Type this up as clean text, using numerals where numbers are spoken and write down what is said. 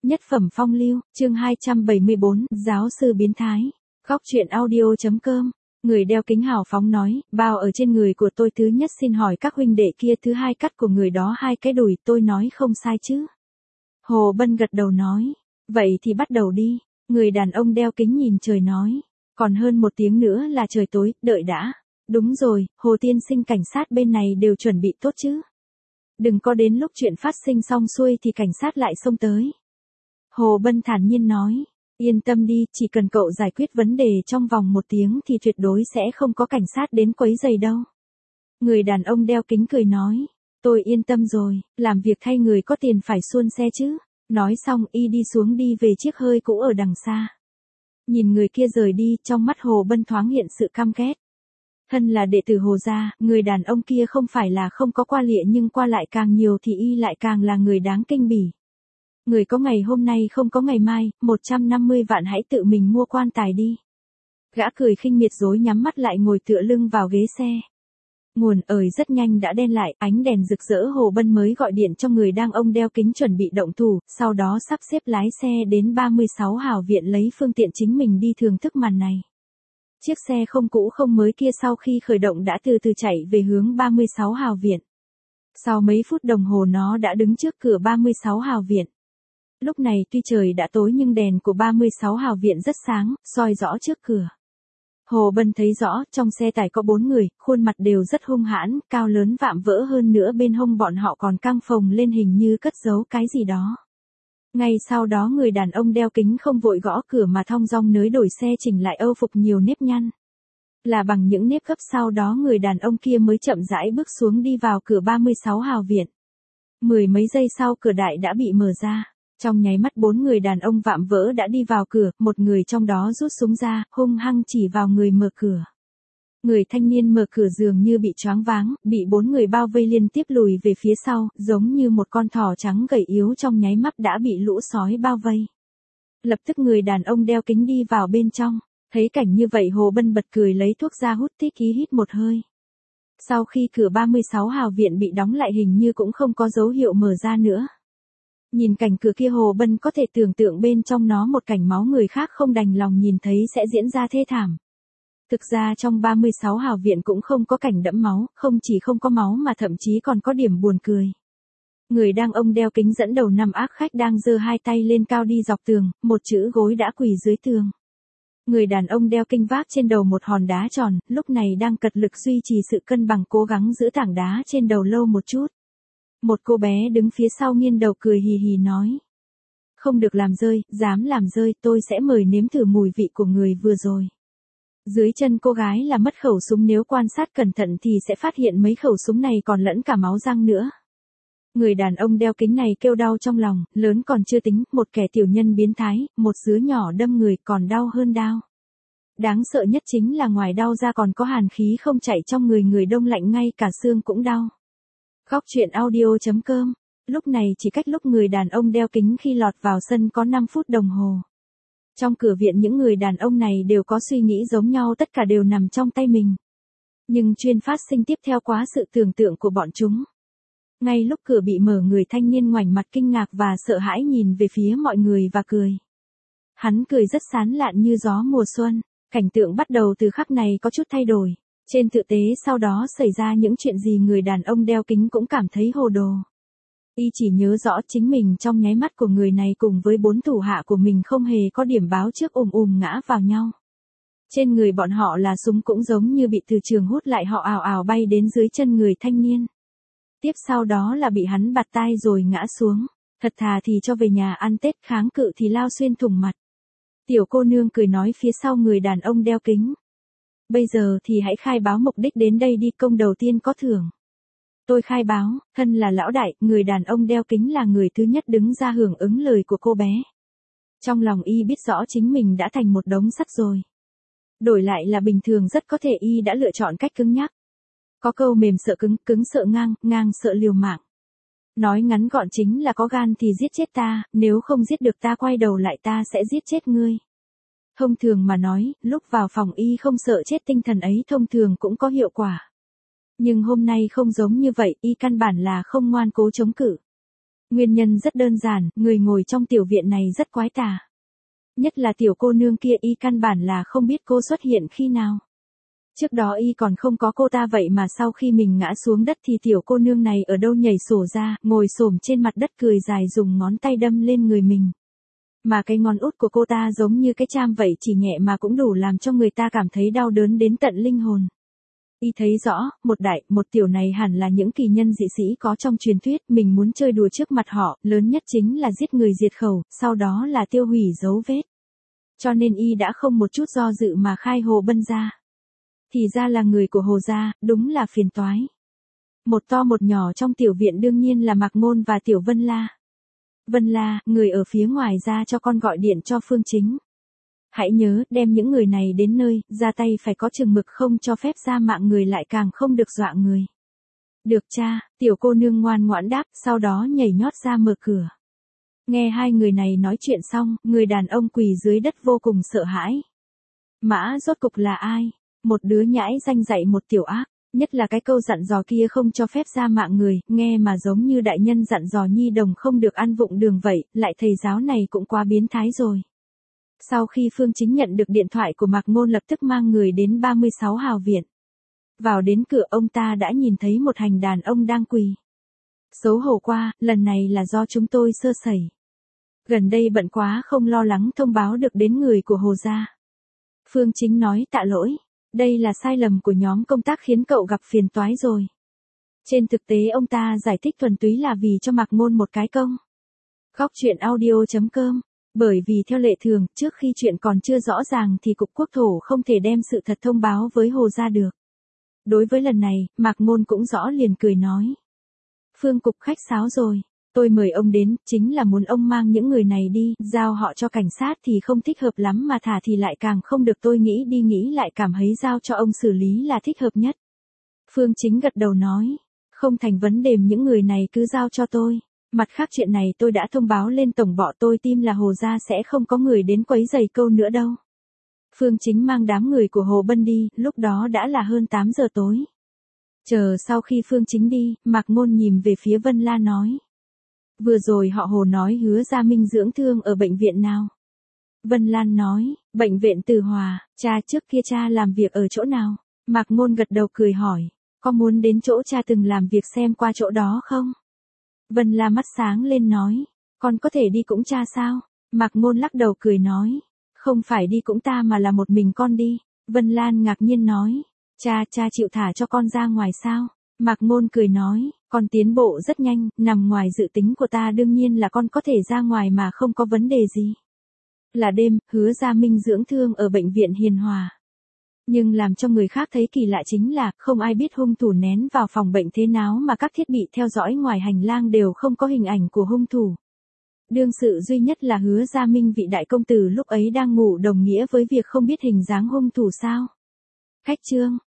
Nhất phẩm phong lưu, chương 274, giáo sư biến thái. Góc truyện audio.com. Người đeo kính hào phóng nói, bao ở trên người của tôi thứ nhất xin hỏi các huynh đệ kia, thứ hai cắt của người đó 2 cái đùi, tôi nói không sai chứ. Hồ Bân gật đầu nói, vậy thì bắt đầu đi. Người đàn ông đeo kính nhìn trời nói, còn hơn 1 tiếng nữa là trời tối, đợi đã. Đúng rồi, Hồ tiên sinh, cảnh sát bên này đều chuẩn bị tốt chứ. Đừng có đến lúc chuyện phát sinh xong xuôi thì cảnh sát lại xông tới. Hồ Bân thản nhiên nói, yên tâm đi, chỉ cần cậu giải quyết vấn đề trong vòng 1 tiếng thì tuyệt đối sẽ không có cảnh sát đến quấy rầy đâu. Người đàn ông đeo kính cười nói, tôi yên tâm rồi, làm việc thay người có tiền phải suôn xe chứ. Nói xong y đi xuống đi về chiếc hơi cũ ở đằng xa. Nhìn người kia rời đi, trong mắt Hồ Bân thoáng hiện sự căm ghét. Thân là đệ tử Hồ gia, người đàn ông kia không phải là không có qua lệ, nhưng qua lại càng nhiều thì y lại càng là người đáng kinh bỉ. Người có ngày hôm nay không có ngày mai, 150 vạn hãy tự mình mua quan tài đi. Gã cười khinh miệt rồi nhắm mắt lại ngồi tựa lưng vào ghế xe. Nguồn ời rất nhanh đã đen lại, ánh đèn rực rỡ. Hồ Bân mới gọi điện cho người ông đeo kính chuẩn bị động thủ, sau đó sắp xếp lái xe đến 36 Hào Viện lấy phương tiện chính mình đi thưởng thức màn này. Chiếc xe không cũ không mới kia sau khi khởi động đã từ từ chạy về hướng 36 Hào Viện. Sau mấy phút đồng hồ nó đã đứng trước cửa 36 Hào Viện. Lúc này tuy trời đã tối nhưng đèn của 36 Hào Viện rất sáng, soi rõ trước cửa. Hồ Bân thấy rõ, trong xe tải có 4 người, khuôn mặt đều rất hung hãn, cao lớn vạm vỡ, hơn nữa bên hông bọn họ còn căng phồng lên hình như cất giấu cái gì đó. Ngay sau đó người đàn ông đeo kính không vội gõ cửa mà thong dong nới đổi xe, chỉnh lại âu phục nhiều nếp nhăn. Là bằng những nếp gấp, sau đó người đàn ông kia mới chậm rãi bước xuống đi vào cửa 36 Hào Viện. 10 mấy giây sau cửa đại đã bị mở ra. Trong nháy mắt 4 người đàn ông vạm vỡ đã đi vào cửa, một người trong đó rút súng ra, hung hăng chỉ vào người mở cửa. Người thanh niên mở cửa dường như bị choáng váng, bị 4 người bao vây liên tiếp lùi về phía sau, giống như một con thỏ trắng gầy yếu trong nháy mắt đã bị lũ sói bao vây. Lập tức người đàn ông đeo kính đi vào bên trong, thấy cảnh như vậy Hồ Bân bật cười lấy thuốc ra hút tích khí hít một hơi. Sau khi cửa 36 Hào Viện bị đóng lại hình như cũng không có dấu hiệu mở ra nữa. Nhìn cảnh cửa kia Hồ Bân có thể tưởng tượng bên trong nó một cảnh máu người khác không đành lòng nhìn thấy sẽ diễn ra thê thảm. Thực ra trong 36 Hào Viện cũng không có cảnh đẫm máu, không chỉ không có máu mà thậm chí còn có điểm buồn cười. Người ông đeo kính dẫn đầu 5 ác khách đang giơ 2 tay lên cao đi dọc tường, một chữ gối đã quỳ dưới tường. Người đàn ông đeo kính vác trên đầu một hòn đá tròn, lúc này đang cật lực duy trì sự cân bằng, cố gắng giữ tảng đá trên đầu lâu một chút. Một cô bé đứng phía sau nghiêng đầu cười hì hì nói. Không được làm rơi, dám làm rơi tôi sẽ mời nếm thử mùi vị của người vừa rồi. Dưới chân cô gái là mất khẩu súng, nếu quan sát cẩn thận thì sẽ phát hiện mấy khẩu súng này còn lẫn cả máu răng nữa. Người đàn ông đeo kính này kêu đau trong lòng, lớn còn chưa tính, một kẻ tiểu nhân biến thái, một dứa nhỏ đâm người còn đau hơn đau. Đáng sợ nhất chính là ngoài đau ra còn có hàn khí không chạy trong người đông lạnh ngay cả xương cũng đau. Góc truyện audio.com. Lúc này chỉ cách lúc người đàn ông đeo kính khi lọt vào sân có 5 phút đồng hồ. Trong cửa viện những người đàn ông này đều có suy nghĩ giống nhau, tất cả đều nằm trong tay mình. Nhưng chuyên phát sinh tiếp theo quá sự tưởng tượng của bọn chúng. Ngay lúc cửa bị mở, người thanh niên ngoảnh mặt kinh ngạc và sợ hãi nhìn về phía mọi người và cười. Hắn cười rất sán lạn như gió mùa xuân. Cảnh tượng bắt đầu từ khắc này có chút thay đổi. Trên thực tế sau đó xảy ra những chuyện gì người đàn ông đeo kính cũng cảm thấy hồ đồ. Y chỉ nhớ rõ chính mình trong nháy mắt của người này cùng với 4 thủ hạ của mình không hề có điểm báo trước, ngã vào nhau. Trên người bọn họ là súng cũng giống như bị từ trường hút lại, họ ào ào bay đến dưới chân người thanh niên. Tiếp sau đó là bị hắn bạt tai rồi ngã xuống. Thật thà thì cho về nhà ăn Tết, kháng cự thì lao xuyên thủng mặt. Tiểu cô nương cười nói phía sau người đàn ông đeo kính. Bây giờ thì hãy khai báo mục đích đến đây đi, công đầu tiên có thưởng. Tôi khai báo, thân là lão đại, người đàn ông đeo kính là người thứ nhất đứng ra hưởng ứng lời của cô bé. Trong lòng y biết rõ chính mình đã thành một đống sắt rồi. Đổi lại là bình thường rất có thể y đã lựa chọn cách cứng nhắc. Có câu mềm sợ cứng, cứng sợ ngang, ngang sợ liều mạng. Nói ngắn gọn chính là có gan thì giết chết ta, nếu không giết được ta quay đầu lại ta sẽ giết chết ngươi. Thông thường mà nói, lúc vào phòng y không sợ chết tinh thần ấy thông thường cũng có hiệu quả. Nhưng hôm nay không giống như vậy, y căn bản là không ngoan cố chống cự. Nguyên nhân rất đơn giản, người ngồi trong tiểu viện này rất quái tà. Nhất là tiểu cô nương kia y căn bản là không biết cô xuất hiện khi nào. Trước đó y còn không có cô ta vậy mà sau khi mình ngã xuống đất thì tiểu cô nương này ở đâu nhảy sổ ra, ngồi xổm trên mặt đất cười dài dùng ngón tay đâm lên người mình. Mà cái ngón út của cô ta giống như cái cham vậy, chỉ nhẹ mà cũng đủ làm cho người ta cảm thấy đau đớn đến tận linh hồn. Y thấy rõ, một đại, một tiểu này hẳn là những kỳ nhân dị sĩ có trong truyền thuyết, mình muốn chơi đùa trước mặt họ, lớn nhất chính là giết người diệt khẩu, sau đó là tiêu hủy dấu vết. Cho nên y đã không một chút do dự mà khai Hồ Bân ra. Thì ra là người của Hồ gia, đúng là phiền toái. Một to một nhỏ trong tiểu viện đương nhiên là Mạc Ngôn và Tiểu Vân La. Vân La, người ở phía ngoài ra cho con gọi điện cho Phương Chính. Hãy nhớ, đem những người này đến nơi, ra tay phải có chừng mực, không cho phép ra mạng người, lại càng không được dọa người. Được cha, tiểu cô nương ngoan ngoãn đáp, sau đó nhảy nhót ra mở cửa. Nghe hai người này nói chuyện xong, người đàn ông quỳ dưới đất vô cùng sợ hãi. Mã rốt cục là ai? Một đứa nhãi danh dạy một tiểu ác. Nhất là cái câu dặn dò kia không cho phép ra mạng người, nghe mà giống như đại nhân dặn dò nhi đồng không được ăn vụng đường vậy, lại thầy giáo này cũng quá biến thái rồi. Sau khi Phương Chính nhận được điện thoại của Mạc Ngôn lập tức mang người đến 36 Hào Viện. Vào đến cửa ông ta đã nhìn thấy một hành đàn ông đang quỳ. Xấu hổ qua, lần này là do chúng tôi sơ sẩy. Gần đây bận quá không lo lắng thông báo được đến người của Hồ gia. Phương Chính nói tạ lỗi. Đây là sai lầm của nhóm công tác khiến cậu gặp phiền toái rồi. Trên thực tế ông ta giải thích thuần túy là vì cho Mạc Ngôn một cái công. Góc truyện audio.com. Bởi vì theo lệ thường, trước khi chuyện còn chưa rõ ràng thì Cục Quốc thổ không thể đem sự thật thông báo với Hồ gia được. Đối với lần này, Mạc Ngôn cũng rõ liền cười nói. Phương Cục khách sáo rồi. Tôi mời ông đến, chính là muốn ông mang những người này đi, giao họ cho cảnh sát thì không thích hợp lắm, mà thả thì lại càng không được, tôi nghĩ đi nghĩ lại cảm thấy giao cho ông xử lý là thích hợp nhất. Phương Chính gật đầu nói, không thành vấn đề, những người này cứ giao cho tôi. Mặt khác chuyện này tôi đã thông báo lên tổng bộ, tôi tin là Hồ gia sẽ không có người đến quấy rầy câu nữa đâu. Phương Chính mang đám người của Hồ Bân đi, lúc đó đã là hơn 8 giờ tối. Chờ sau khi Phương Chính đi, Mạc Ngôn nhìn về phía Vân La nói. Vừa rồi họ Hồ nói hứa Gia Minh dưỡng thương ở bệnh viện nào? Vân Lan nói, bệnh viện Từ Hòa, cha trước kia cha làm việc ở chỗ nào? Mạc Ngôn gật đầu cười hỏi, có muốn đến chỗ cha từng làm việc xem qua chỗ đó không? Vân La mắt sáng lên nói, con có thể đi cũng cha sao? Mạc Ngôn lắc đầu cười nói, không phải đi cũng ta mà là một mình con đi. Vân Lan ngạc nhiên nói, cha chịu thả cho con ra ngoài sao? Mạc Ngôn cười nói, con tiến bộ rất nhanh, nằm ngoài dự tính của ta, đương nhiên là con có thể ra ngoài mà không có vấn đề gì. Là đêm, hứa Gia Minh dưỡng thương ở bệnh viện Hiền Hòa. Nhưng làm cho người khác thấy kỳ lạ chính là, không ai biết hung thủ nén vào phòng bệnh thế nào mà các thiết bị theo dõi ngoài hành lang đều không có hình ảnh của hung thủ. Đương sự duy nhất là hứa Gia Minh, vị đại công tử lúc ấy đang ngủ, đồng nghĩa với việc không biết hình dáng hung thủ sao. Khách trương.